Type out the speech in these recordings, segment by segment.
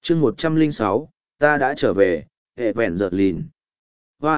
chương 106, ta đã trở về, hệ vẹn giật lìn. Hoa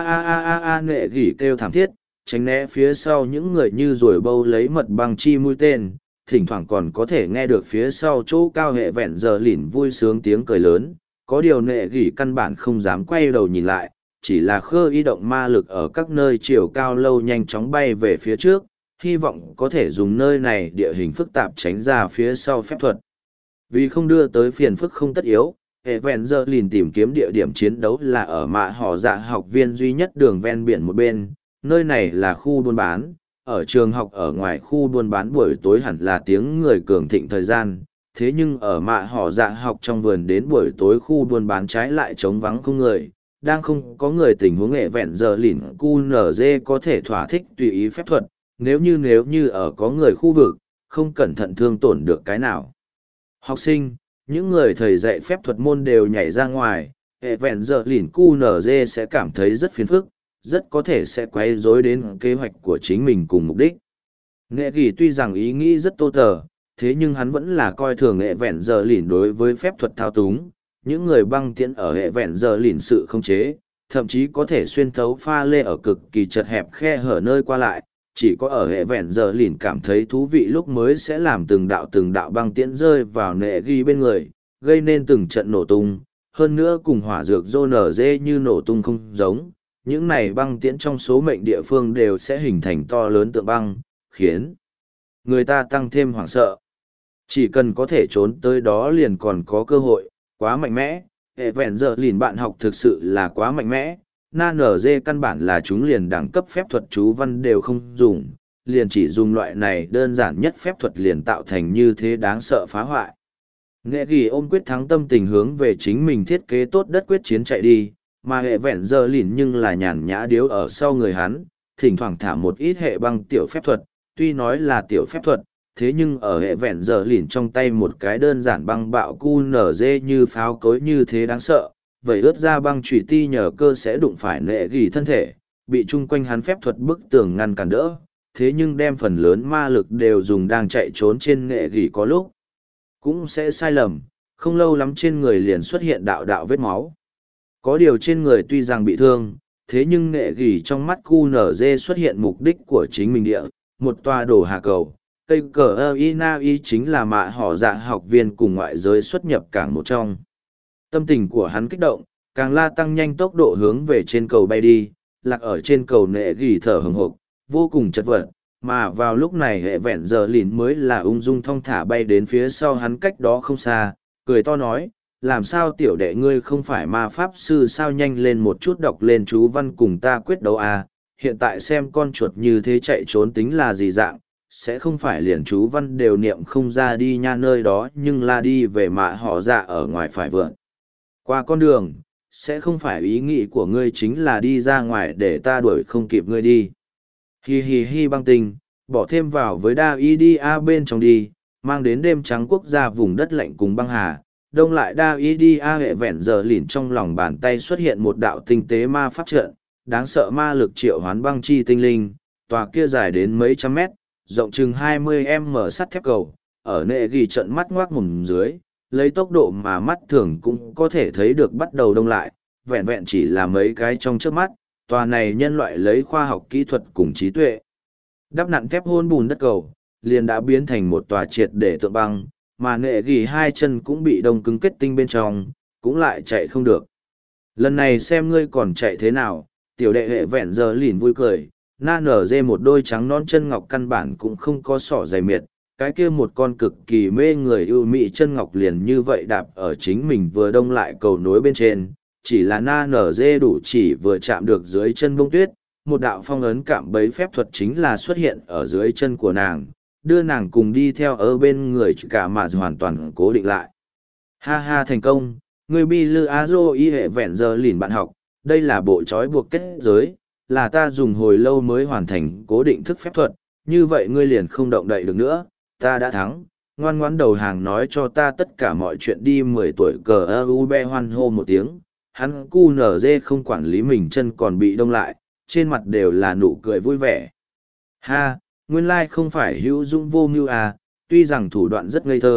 a nệ gỉ kêu thảm thiết, tránh né phía sau những người như rồi bâu lấy mật băng chi mũi tên, thỉnh thoảng còn có thể nghe được phía sau chỗ cao hệ vẹn giờ lìn vui sướng tiếng cười lớn. Có điều nệ gỉ căn bản không dám quay đầu nhìn lại, chỉ là khơ y động ma lực ở các nơi chiều cao lâu nhanh chóng bay về phía trước, hy vọng có thể dùng nơi này địa hình phức tạp tránh ra phía sau phép thuật. Vì không đưa tới phiền phức không tất yếu, hệ vẹn giờ lìn tìm kiếm địa điểm chiến đấu là ở mạ họ dạ học viên duy nhất đường ven biển một bên, nơi này là khu buôn bán, ở trường học ở ngoài khu buôn bán buổi tối hẳn là tiếng người cường thịnh thời gian, thế nhưng ở mạ họ dạ học trong vườn đến buổi tối khu buôn bán trái lại trống vắng không người, đang không có người tình huống hệ vẹn giờ lìn QNZ có thể thỏa thích tùy ý phép thuật, nếu như ở có người khu vực, không cẩn thận thương tổn được cái nào. Học sinh, những người thầy dạy phép thuật môn đều nhảy ra ngoài, hệ vẹn giờ lìn QNZ sẽ cảm thấy rất phiền phức, rất có thể sẽ quay rối đến kế hoạch của chính mình cùng mục đích. Nghệ ghi tuy rằng ý nghĩ rất tô tờ, thế nhưng hắn vẫn là coi thường hệ vẹn giờ lìn đối với phép thuật thao túng, những người băng tiễn ở hệ vẹn giờ lìn sự không chế, thậm chí có thể xuyên thấu pha lê ở cực kỳ chật hẹp khe hở nơi qua lại, chỉ có ở hệ vẹn giờ lìn cảm thấy thú vị lúc mới sẽ làm từng đạo băng tiễn rơi vào nệ ghi bên người, gây nên từng trận nổ tung, hơn nữa cùng hỏa dược dô nở dê như nổ tung không giống, những này băng tiễn trong số mệnh địa phương đều sẽ hình thành to lớn tượng băng, khiến người ta tăng thêm hoảng sợ. Chỉ cần có thể trốn tới đó liền còn có cơ hội, quá mạnh mẽ, hệ vẹn giờ lìn bạn học thực sự là quá mạnh mẽ. Na nở dê căn bản là chúng liền đẳng cấp phép thuật chú văn đều không dùng, liền chỉ dùng loại này đơn giản nhất phép thuật liền tạo thành như thế đáng sợ phá hoại. Nghệ ghi ôm quyết thắng tâm tình hướng về chính mình thiết kế tốt đất quyết chiến chạy đi, mà hệ vẹn giờ lìn nhưng là nhàn nhã điếu ở sau người hắn, thỉnh thoảng thả một ít hệ băng tiểu phép thuật, tuy nói là tiểu phép thuật, thế nhưng ở hệ vẹn giờ lìn trong tay một cái đơn giản băng bạo cu nở dê như pháo cối như thế đáng sợ, vậy ướt ra băng chủy ti nhờ cơ sẽ đụng phải nệ gỉ thân thể, bị chung quanh hắn phép thuật bức tường ngăn cản đỡ, thế nhưng đem phần lớn ma lực đều dùng đang chạy trốn trên nệ gỉ có lúc. Cũng sẽ sai lầm, không lâu lắm trên người liền xuất hiện đạo đạo vết máu. Có điều trên người tuy rằng bị thương, thế nhưng nệ gỉ trong mắt QNZ xuất hiện mục đích của chính mình địa, một tòa đổ hạ cầu. Cây cờ Inai chính là mạ họ dạ học viên cùng ngoại giới xuất nhập cảng một trong. Tâm tình của hắn kích động, càng la tăng nhanh tốc độ hướng về trên cầu bay đi, lạc ở trên cầu nệ gỉ thở hừng hộp, vô cùng chật vật, mà vào lúc này hệ vẹn giờ lìn mới là ung dung thong thả bay đến phía sau hắn cách đó không xa, cười to nói, làm sao tiểu đệ ngươi không phải ma pháp sư sao nhanh lên một chút đọc lên chú văn cùng ta quyết đấu à, hiện tại xem con chuột như thế chạy trốn tính là gì dạng, sẽ không phải liền chú văn đều niệm không ra đi nha nơi đó nhưng là đi về mạ họ dạ ở ngoài phải vượn. Qua con đường, sẽ không phải ý nghĩ của ngươi chính là đi ra ngoài để ta đuổi không kịp ngươi đi. Hi hi hi băng tinh, bỏ thêm vào với đa y đi a bên trong đi, mang đến đêm trắng quốc gia vùng đất lạnh cùng băng hà. Đông lại đa y đi a hệ vẹn giờ lìn trong lòng bàn tay xuất hiện một đạo tinh tế ma pháp trận, đáng sợ ma lực triệu hoán băng chi tinh linh, tòa kia dài đến mấy trăm mét, rộng chừng 20m sắt thép cầu, ở nệ ghi trận mắt ngoác mồm dưới, lấy tốc độ mà mắt thường cũng có thể thấy được bắt đầu đông lại, vẹn vẹn chỉ là mấy cái trong trước mắt, tòa này nhân loại lấy khoa học kỹ thuật cùng trí tuệ. Đắp nặn thép hôn bùn đất cầu, liền đã biến thành một tòa triệt để tượng băng, mà nệ ghi hai chân cũng bị đông cứng kết tinh bên trong, cũng lại chạy không được. Lần này xem ngươi còn chạy thế nào, tiểu đệ hệ vẹn giờ lìn vui cười, na nở dê một đôi trắng non chân ngọc căn bản cũng không có sỏ dày miệt, cái kia một con cực kỳ mê người ưu mị chân ngọc liền như vậy đạp ở chính mình vừa đông lại cầu nối bên trên, chỉ là na nở dê đủ chỉ vừa chạm được dưới chân bông tuyết, một đạo phong ấn cạm bẫy phép thuật chính là xuất hiện ở dưới chân của nàng, đưa nàng cùng đi theo ở bên người cả mà hoàn toàn cố định lại. Ha ha thành công, người bi lư á dô y hệ vẹn giờ lìn bạn học, đây là bộ trói buộc kết giới, là ta dùng hồi lâu mới hoàn thành cố định thức phép thuật, như vậy ngươi liền không động đậy được nữa, ta đã thắng, ngoan ngoãn đầu hàng nói cho ta tất cả mọi chuyện đi 10 tuổi cờ ơ be hoan hô một tiếng, hắn cu nở dê không quản lý mình chân còn bị đông lại, trên mặt đều là nụ cười vui vẻ. Ha, nguyên lai không phải hữu dũng vô mưu à, tuy rằng thủ đoạn rất ngây thơ,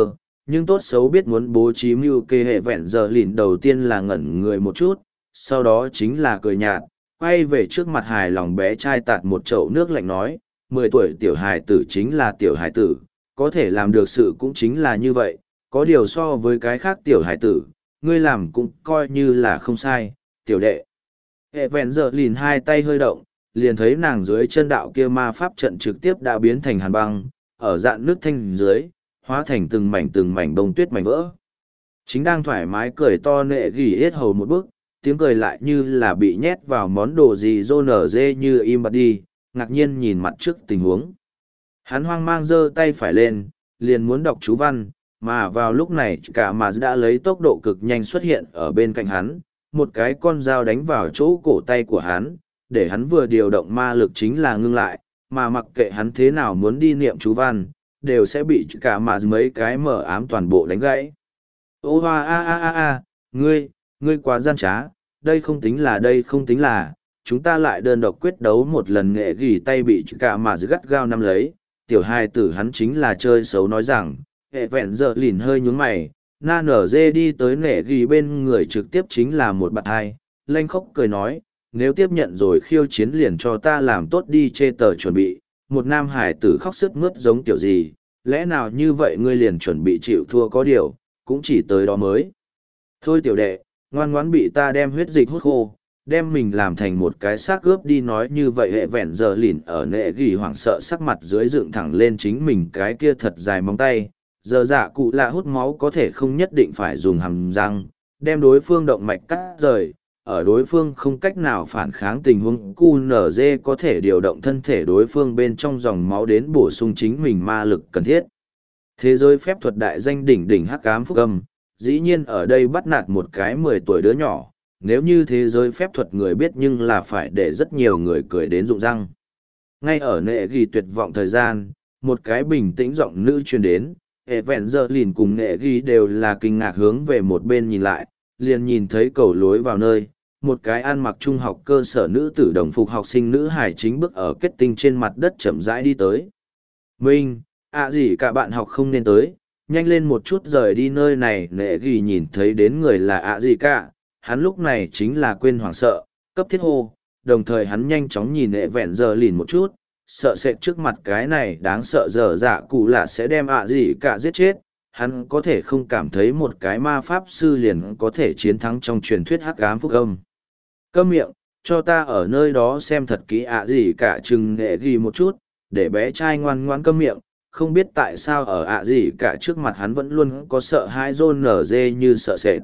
nhưng tốt xấu biết muốn bố trí mưu kê hệ vẹn giờ lìn đầu tiên là ngẩn người một chút, sau đó chính là cười nhạt, quay về trước mặt hài lòng bé trai tạt một chậu nước lạnh nói, 10 tuổi tiểu hài tử chính là tiểu hài tử, có thể làm được sự cũng chính là như vậy, có điều so với cái khác tiểu hài tử, ngươi làm cũng coi như là không sai, tiểu đệ. Hệ vẹn giờ lìn hai tay hơi động, liền thấy nàng dưới chân đạo kia ma pháp trận trực tiếp đã biến thành hàn băng, ở dạn nước thanh dưới, hóa thành từng mảnh bông tuyết mảnh vỡ. Chính đang thoải mái cười to nệ gỉ hết hầu một bước, tiếng cười lại như là bị nhét vào món đồ gì rô nở dê như im bặt đi, ngạc nhiên nhìn mặt trước tình huống. Hắn hoang mang giơ tay phải lên, liền muốn đọc chú văn, mà vào lúc này cả mà đã lấy tốc độ cực nhanh xuất hiện ở bên cạnh hắn, một cái con dao đánh vào chỗ cổ tay của hắn, để hắn vừa điều động ma lực chính là ngưng lại, mà mặc kệ hắn thế nào muốn đi niệm chú văn, đều sẽ bị cả mà mấy cái mở ám toàn bộ đánh gãy. Ô hoa ngươi quá gian trá, đây không tính là, chúng ta lại đơn độc quyết đấu một lần nghệ gỉ tay bị cả mà gắt gao nắm lấy, tiểu hai tử hắn chính là chơi xấu nói rằng, hệ vẹn giờ lìn hơi nhún mày, na nở dê đi tới nghệ gỉ bên người trực tiếp chính là một bạn hai, lanh khóc cười nói, nếu tiếp nhận rồi khiêu chiến liền cho ta làm tốt đi chê tờ chuẩn bị, một nam hải tử khóc sướt mướt giống kiểu gì, lẽ nào như vậy ngươi liền chuẩn bị chịu thua có điều, cũng chỉ tới đó mới. Thôi tiểu đệ, ngoan ngoãn bị ta đem huyết dịch hút khô, đem mình làm thành một cái xác ướp đi nói như vậy hệ vẹn giờ lìn ở nệ gỉ hoảng sợ sắc mặt dưới dựng thẳng lên chính mình cái kia thật dài móng tay, giờ dạ cụ lạ hút máu có thể không nhất định phải dùng hàm răng, đem đối phương động mạch cắt rời. Ở đối phương không cách nào phản kháng tình huống QNZ có thể điều động thân thể đối phương bên trong dòng máu đến bổ sung chính mình ma lực cần thiết. Thế giới phép thuật đại danh đỉnh đỉnh hắc ám phúc âm, dĩ nhiên ở đây bắt nạt một cái 10 tuổi đứa nhỏ, nếu như thế giới phép thuật người biết nhưng là phải để rất nhiều người cười đến rụng răng. Ngay ở nệ ghi tuyệt vọng thời gian, một cái bình tĩnh giọng nữ truyền đến, hệ vẹn giờ lìn cùng nệ ghi đều là kinh ngạc hướng về một bên nhìn lại, liền nhìn thấy cầu lối vào nơi. Một cái ăn mặc trung học cơ sở nữ tử đồng phục học sinh nữ hải chính bước ở kết tinh trên mặt đất chậm rãi đi tới. Minh, gì cả bạn học không nên tới, nhanh lên một chút rời đi nơi này. Nệ ghi nhìn thấy đến người là gì cả, hắn lúc này chính là quên hoảng sợ, cấp thiết hô, đồng thời hắn nhanh chóng nhìn nệ vẹn giờ lìn một chút, sợ sệt trước mặt cái này đáng sợ dở dạ cụ là sẽ đem gì cả giết chết. Hắn có thể không cảm thấy một cái ma pháp sư liền có thể chiến thắng trong truyền thuyết hắc ám phúc âm. Câm miệng, cho ta ở nơi đó xem thật kỹ gì cả chừng nệ ghi một chút, để bé trai ngoan ngoan câm miệng, không biết tại sao ở gì cả trước mặt hắn vẫn luôn có sợ hãi rôn nở dê như sợ sệt.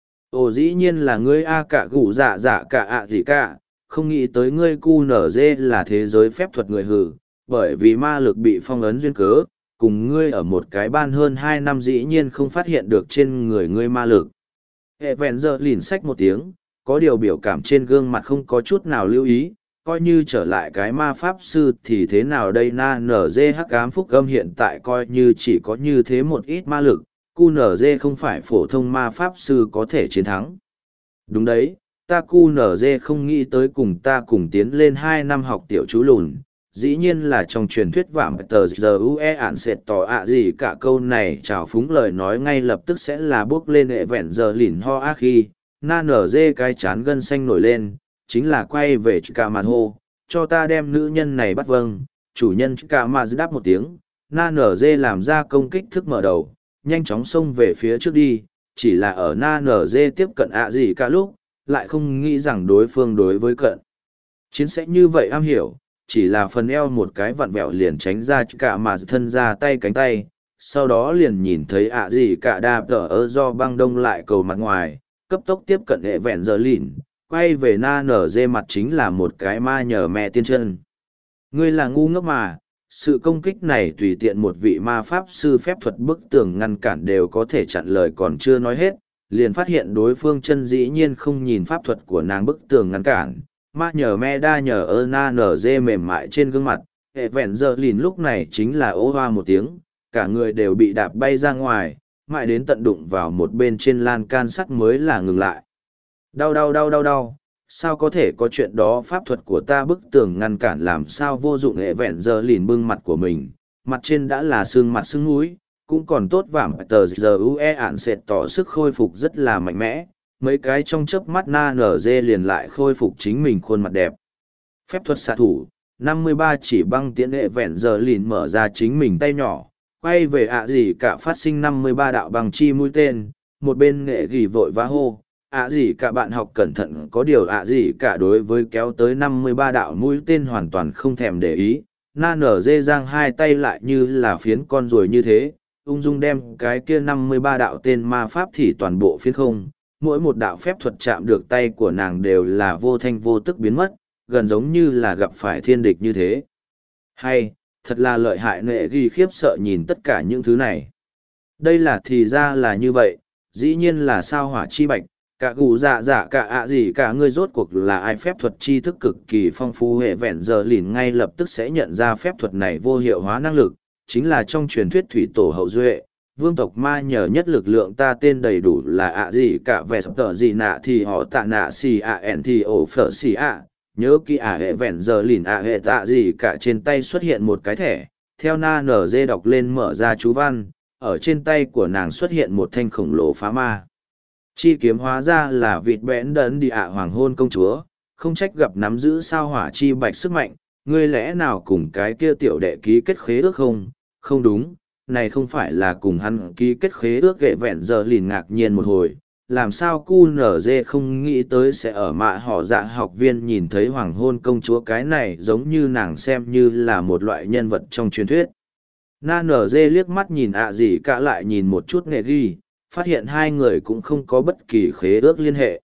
Ồ dĩ nhiên là ngươi cả gủ dạ dạ cả gì cả, không nghĩ tới ngươi cu nở dê là thế giới phép thuật người hử, bởi vì ma lực bị phong ấn duyên cớ, cùng ngươi ở một cái ban hơn 2 năm dĩ nhiên không phát hiện được trên người ngươi ma lực. Hệ vẹn giờ lìn xách một tiếng, có điều biểu cảm trên gương mặt không có chút nào lưu ý, coi như trở lại cái ma pháp sư thì thế nào đây na nở dê hắc ám phúc âm hiện tại coi như chỉ có như thế một ít ma lực, QNZ không phải phổ thông ma pháp sư có thể chiến thắng. Đúng đấy, ta QNZ không nghĩ tới cùng ta cùng tiến lên 2 năm học tiểu chú lùn, dĩ nhiên là trong truyền thuyết vạm tờ giờ ue ản sệt tỏ gì cả câu này trào phúng lời nói ngay lập tức sẽ là bước lên hệ vẹn giờ lìn ho khi na nở dê cái chán gân xanh nổi lên, chính là quay về cả mặt hô, cho ta đem nữ nhân này bắt vâng, chủ nhân cả mặt đáp một tiếng, na nở dê làm ra công kích thức mở đầu, nhanh chóng xông về phía trước đi, chỉ là ở na nở dê tiếp cận gì cả lúc, lại không nghĩ rằng đối phương đối với cận. Chiến sẽ như vậy am hiểu, chỉ là phần eo một cái vặn vẹo liền tránh ra cả mà thân ra tay cánh tay, sau đó liền nhìn thấy gì cả đạp tờ do băng đông lại cầu mặt ngoài, cấp tốc tiếp cận hệ vẹn giờ lìn, quay về na nở dê mặt chính là một cái ma nhờ mẹ tiên chân. Ngươi là ngu ngốc mà, sự công kích này tùy tiện một vị ma pháp sư phép thuật bức tường ngăn cản đều có thể chặn lời còn chưa nói hết, liền phát hiện đối phương chân dĩ nhiên không nhìn pháp thuật của nàng bức tường ngăn cản. Ma nhờ me đa nhờ na nở dê mềm mại trên gương mặt, hệ vẹn giờ lìn lúc này chính là ố hoa một tiếng, cả người đều bị đạp bay ra ngoài, mãi đến tận đụng vào một bên trên lan can sắt mới là ngừng lại. Đau, sao có thể có chuyện đó, pháp thuật của ta bức tường ngăn cản làm sao vô dụng. Hệ vẹn giờ lìn bưng mặt của mình, mặt trên đã là xương mặt xương mũi, cũng còn tốt vảm tờ giờ ue ạn sệt tỏ sức khôi phục rất là mạnh mẽ, mấy cái trong chớp mắt na nở dê liền lại khôi phục chính mình khuôn mặt đẹp. Phép thuật xạ thủ, 53 chỉ băng tiễn hệ vẹn giờ lìn mở ra chính mình tay nhỏ, quay về ạ gì cả phát sinh 53 đạo băng chi mũi tên, một bên nghệ ghi vội vã hô, ạ gì cả bạn học cẩn thận, có điều ạ gì cả đối với kéo tới 53 đạo mũi tên hoàn toàn không thèm để ý, na nở dê giang hai tay lại như là phiến con ruồi như thế, ung dung đem cái kia 53 đạo tên ma pháp thì toàn bộ phiến không, mỗi một đạo phép thuật chạm được tay của nàng đều là vô thanh vô tức biến mất, gần giống như là gặp phải thiên địch như thế. Hay, thật là lợi hại, nệ ghi khiếp sợ nhìn tất cả những thứ này. Đây là thì ra là như vậy, dĩ nhiên là sao hỏa chi bạch, cả gù dạ dạ cả ạ gì cả ngươi rốt cuộc là ai. Phép thuật tri thức cực kỳ phong phú, hệ vẹn giờ lìn ngay lập tức sẽ nhận ra phép thuật này vô hiệu hóa năng lực, chính là trong truyền thuyết thủy tổ hậu duệ. Vương tộc ma nhờ nhất lực lượng ta tên đầy đủ là ạ gì cả vẻ sập tờ gì nạ thì họ tạ nạ xì ạ ẻn thì ổ phở xì ạ. Nhớ kỹ hệ vẹn giờ lìn hệ tạ gì cả trên tay xuất hiện một cái thẻ, theo na nở dê đọc lên mở ra chú văn, ở trên tay của nàng xuất hiện một thanh khổng lồ phá ma. Chi kiếm hóa ra là vịt bẽn đấn đi hoàng hôn công chúa, không trách gặp nắm giữ sao hỏa chi bạch sức mạnh, ngươi lẽ nào cùng cái kia tiểu đệ ký kết khế ước không? Không đúng, này không phải là cùng hắn ký kết khế ước. Hệ vẹn giờ lìn ngạc nhiên một hồi, làm sao cu nở dê không nghĩ tới sẽ ở mạ họ dạ học viên nhìn thấy hoàng hôn công chúa, cái này giống như nàng xem như là một loại nhân vật trong truyền thuyết. Na nở dê liếc mắt nhìn ạ gì cả lại nhìn một chút nghệ ghi, phát hiện hai người cũng không có bất kỳ khế ước liên hệ.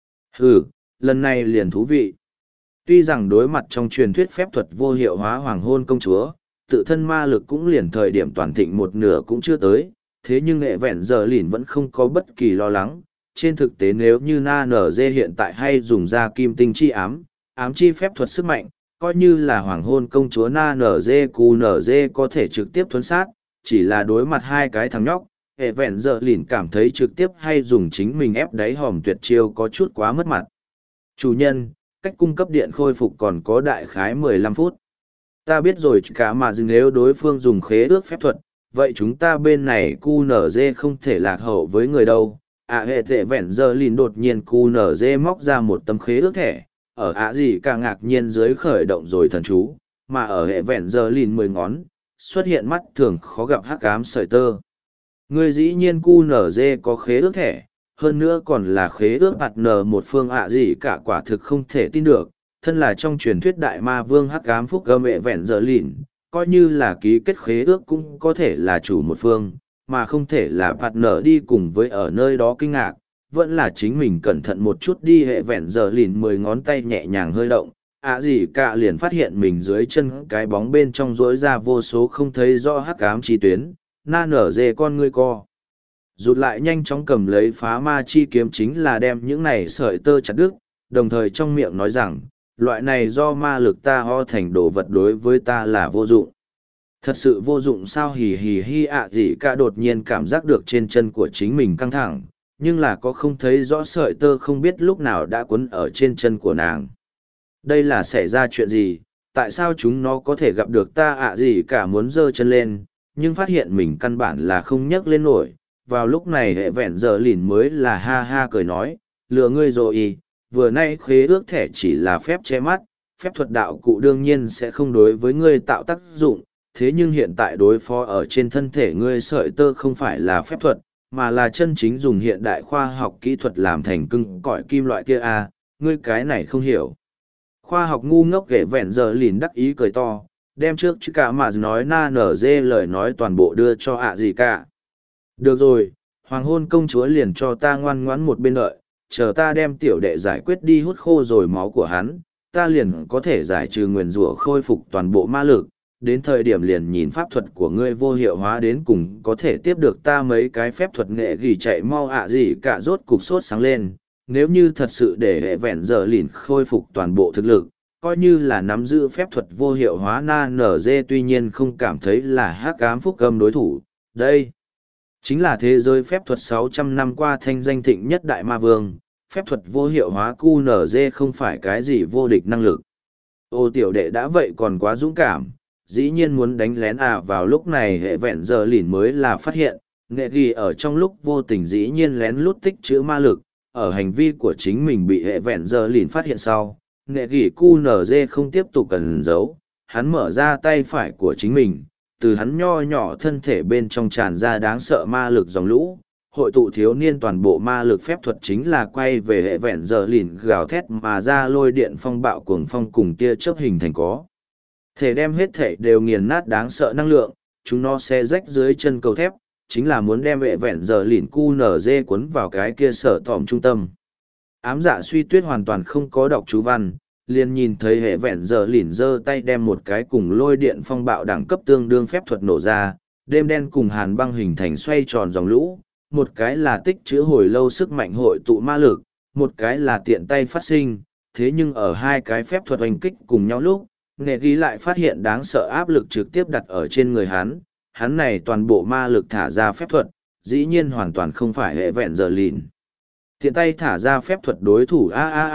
Lần này liền thú vị. Tuy rằng đối mặt trong truyền thuyết phép thuật vô hiệu hóa hoàng hôn công chúa, tự thân ma lực cũng liền thời điểm toàn thịnh một nửa cũng chưa tới, thế nhưng nghệ vẹn giờ lìn vẫn không có bất kỳ lo lắng. Trên thực tế nếu như na nở dê hiện tại hay dùng ra kim tinh chi ám chi phép thuật sức mạnh, coi như là hoàng hôn công chúa na nở dê cu nở dê có thể trực tiếp thuấn sát, chỉ là đối mặt hai cái thằng nhóc, hệ vẹn giờ lìn cảm thấy trực tiếp hay dùng chính mình ép đáy hòm tuyệt chiêu có chút quá mất mặt. Chủ nhân, cách cung cấp điện khôi phục còn có đại khái 15 phút. Ta biết rồi cả mà dừng, nếu đối phương dùng khế ước phép thuật, vậy chúng ta bên này cu nở dê không thể lạc hậu với người đâu. Hệ tệ vẹn giờ lìn đột nhiên cu nở dê móc ra một tấm khế ước thẻ, ở gì cả ngạc nhiên dưới khởi động rồi thần chú, mà ở hệ vẹn giờ lìn 10 ngón, xuất hiện mắt thường khó gặp hắc ám sợi tơ. Người dĩ nhiên cu nở dê có khế ước thẻ, hơn nữa còn là khế ước bạt nở một phương gì cả, quả thực không thể tin được. Thân là trong truyền thuyết đại ma vương hắc ám phúc gâm hệ vẹn giờ lìn, coi như là ký kết khế ước cũng có thể là chủ một phương, mà không thể là bạt nở đi cùng với ở nơi đó kinh ngạc, vẫn là chính mình cẩn thận một chút đi. Hệ vẹn giờ lìn 10 ngón tay nhẹ nhàng hơi động, gì cả liền phát hiện mình dưới chân cái bóng bên trong rỗi ra vô số không thấy rõ hắc ám chi tuyến, na nở dê con ngươi co rụt lại, nhanh chóng cầm lấy phá ma chi kiếm chính là đem những này sợi tơ chặt đứt, đồng thời trong miệng nói rằng, loại này do ma lực ta ho thành đồ vật đối với ta là vô dụng. Thật sự vô dụng sao? Hì hì hi gì cả đột nhiên cảm giác được trên chân của chính mình căng thẳng, nhưng là có không thấy rõ sợi tơ không biết lúc nào đã quấn ở trên chân của nàng. Đây là xảy ra chuyện gì? Tại sao chúng nó có thể gặp được ta? Gì cả muốn giơ chân lên, nhưng phát hiện mình căn bản là không nhấc lên nổi. Vào lúc này hệ vẹn giờ lìn mới là ha ha cười nói, lừa ngươi rồi. Vừa nay khế ước thẻ chỉ là phép che mắt, phép thuật đạo cụ đương nhiên sẽ không đối với ngươi tạo tác dụng, thế nhưng hiện tại đối phó ở trên thân thể ngươi sợi tơ không phải là phép thuật, mà là chân chính dùng hiện đại khoa học kỹ thuật làm thành cưng cõi kim loại kia. Ngươi cái này không hiểu. Khoa học ngu ngốc. Ghệ vẹn giờ lìn đắc ý cười to, đem trước chứ cả mà nói na nở dê lời nói toàn bộ đưa cho gì cả. Được rồi, hoàng hôn công chúa liền cho ta ngoan ngoãn một bên đợi, chờ ta đem tiểu đệ giải quyết đi hút khô rồi máu của hắn, ta liền có thể giải trừ nguyền rủa khôi phục toàn bộ ma lực, đến thời điểm liền nhìn pháp thuật của ngươi vô hiệu hóa đến cùng có thể tiếp được ta mấy cái phép thuật nghệ ghi chạy mau. Gì cả rốt cục sốt sáng lên, nếu như thật sự để hệ vẹn giờ lìn khôi phục toàn bộ thực lực, coi như là nắm giữ phép thuật vô hiệu hóa na nở dê tuy nhiên không cảm thấy là hắc ám phúc âm đối thủ. Đây chính là thế giới phép thuật 600 năm qua thanh danh thịnh nhất đại ma vương, phép thuật vô hiệu hóa QNZ không phải cái gì vô địch năng lực. Ô tiểu đệ đã vậy còn quá dũng cảm, dĩ nhiên muốn đánh lén vào lúc này hệ vẹn giờ lìn mới là phát hiện, nghệ ghi ở trong lúc vô tình dĩ nhiên lén lút tích trữ ma lực, ở hành vi của chính mình bị hệ vẹn giờ lìn phát hiện sau, nghệ ghi QNZ không tiếp tục cần giấu, hắn mở ra tay phải của chính mình, từ hắn nho nhỏ thân thể bên trong tràn ra đáng sợ ma lực dòng lũ, hội tụ thiếu niên toàn bộ ma lực phép thuật chính là quay về hệ vẹn giờ lìn gào thét mà ra lôi điện phong bạo cuồng phong cùng tia chớp hình thành có. Thể đem hết thể đều nghiền nát đáng sợ năng lượng, chúng nó sẽ rách dưới chân cầu thép, chính là muốn đem hệ vẹn giờ lìn QNZ cuốn vào cái kia sở tòm trung tâm. Ám dạ suy tuyết hoàn toàn không có đọc chú văn, liền nhìn thấy hệ vẹn giờ lìn giơ tay đem một cái cùng lôi điện phong bạo đẳng cấp tương đương phép thuật nổ ra, đêm đen cùng hàn băng hình thành xoay tròn dòng lũ, một cái là tích trữ hồi lâu sức mạnh hội tụ ma lực, một cái là tiện tay phát sinh, thế nhưng ở hai cái phép thuật oanh kích cùng nhau lúc, nghệ ghi lại phát hiện đáng sợ áp lực trực tiếp đặt ở trên người hắn này toàn bộ ma lực thả ra phép thuật, dĩ nhiên hoàn toàn không phải hệ vẹn giờ lìn. Tiện tay thả ra phép thuật đối thủ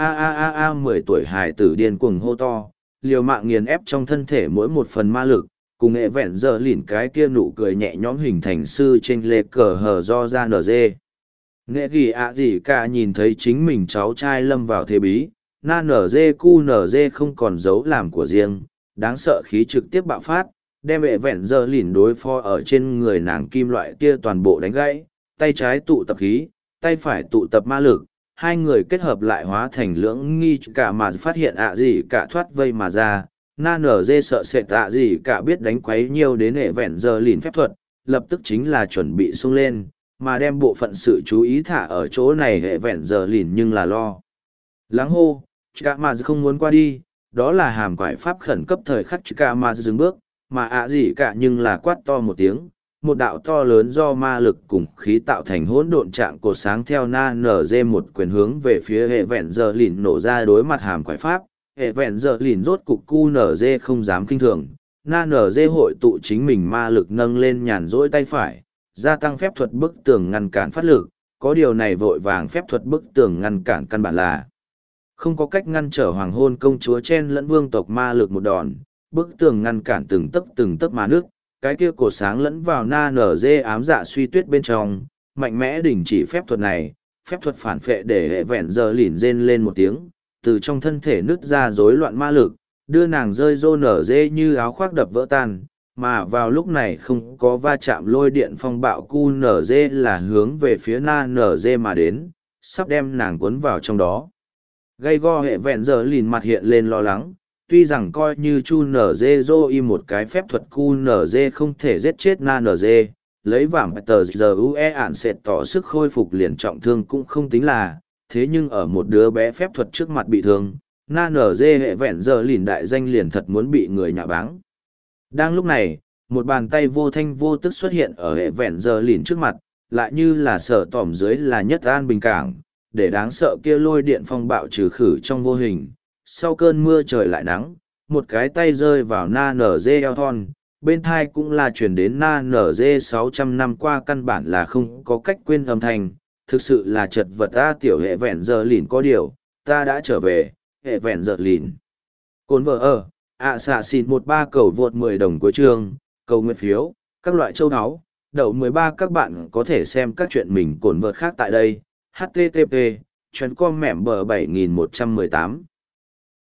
a 10 tuổi hài tử điên cuồng hô to, liều mạng nghiền ép trong thân thể mỗi một phần ma lực, cùng hệ vẹn giờ lìn cái kia nụ cười nhẹ nhõm hình thành sư trên lê cờ hờ do ra nở dê. Nghệ ghi gì cả nhìn thấy chính mình cháu trai lâm vào thế bí, na nở dê cu nở dê không còn dấu làm của riêng, đáng sợ khí trực tiếp bạo phát, đem hệ vẹn giờ lìn đối phó ở trên người nàng kim loại kia toàn bộ đánh gãy, tay trái tụ tập khí, tay phải tụ tập ma lực, hai người kết hợp lại hóa thành lưỡng nghi cả mà phát hiện gì cả thoát vây mà ra. Na nở dê sợ sệt gì cả biết đánh quấy nhiều đến hệ vẹn giờ lìn phép thuật, lập tức chính là chuẩn bị xung lên, mà đem bộ phận sự chú ý thả ở chỗ này hệ vẹn giờ lìn nhưng là lo. Lắng hô, cả mà không muốn qua đi, đó là hàm quải pháp khẩn cấp thời khắc cả mà dừng bước, mà gì cả nhưng là quát to một tiếng, một đạo to lớn do ma lực cùng khí tạo thành hỗn độn trạng cột sáng theo na nở dê một quyền hướng về phía hệ vẹn giờ lìn nổ ra đối mặt hàm quải pháp. Hệ vẹn giờ lìn rốt cục QNZ không dám kinh thường, na nở dê hội tụ chính mình ma lực nâng lên nhàn rỗi tay phải, gia tăng phép thuật bức tường ngăn cản phát lực, có điều này vội vàng phép thuật bức tường ngăn cản căn bản là không có cách ngăn trở hoàng hôn công chúa chen lẫn vương tộc ma lực một đòn, bức tường ngăn cản từng tấc mà nước, cái kia cổ sáng lẫn vào na nở dê ám dạ suy tuyết bên trong, mạnh mẽ đình chỉ phép thuật này, phép thuật phản phệ để hệ vẹn giờ lìn rên lên một tiếng, từ trong thân thể nứt ra rối loạn ma lực, đưa nàng rơi rô nở dê như áo khoác đập vỡ tan, mà vào lúc này không có va chạm lôi điện phong bạo cu nở dê là hướng về phía na nở dê mà đến, sắp đem nàng cuốn vào trong đó. Gây go hệ vẹn giờ lìn mặt hiện lên lo lắng, tuy rằng coi như chu nở dê dô y một cái phép thuật cu nở dê không thể giết chết na nở dê, lấy vảm tờ giờ ue ản sệt tỏ sức khôi phục liền trọng thương cũng không tính là, thế nhưng ở một đứa bé phép thuật trước mặt bị thương, na nở dê hệ vẹn giờ lìn đại danh liền thật muốn bị người nhạ báng. Đang lúc này, một bàn tay vô thanh vô tức xuất hiện ở hệ vẹn giờ lìn trước mặt, lại như là sở tỏm dưới là nhất an bình cảng, để đáng sợ kia lôi điện phong bạo trừ khử trong vô hình. Sau cơn mưa trời lại nắng, một cái tay rơi vào na nở dê eo thon, bên thai cũng là chuyển đến na nở dê 600 năm qua căn bản là không có cách quên âm thanh, thực sự là chật vật ta tiểu hệ vẹn giờ lìn có điều, ta đã trở về, hệ vẹn giờ lìn. Cồn vợ ở, xạ xịt 13 cầu vượt 10 đồng cuối chương, cầu nguyện phiếu, các loại châu áo, đậu 13 các bạn có thể xem các chuyện mình cồn vợt khác tại đây, http, chuyến com mẻm bờ 7118.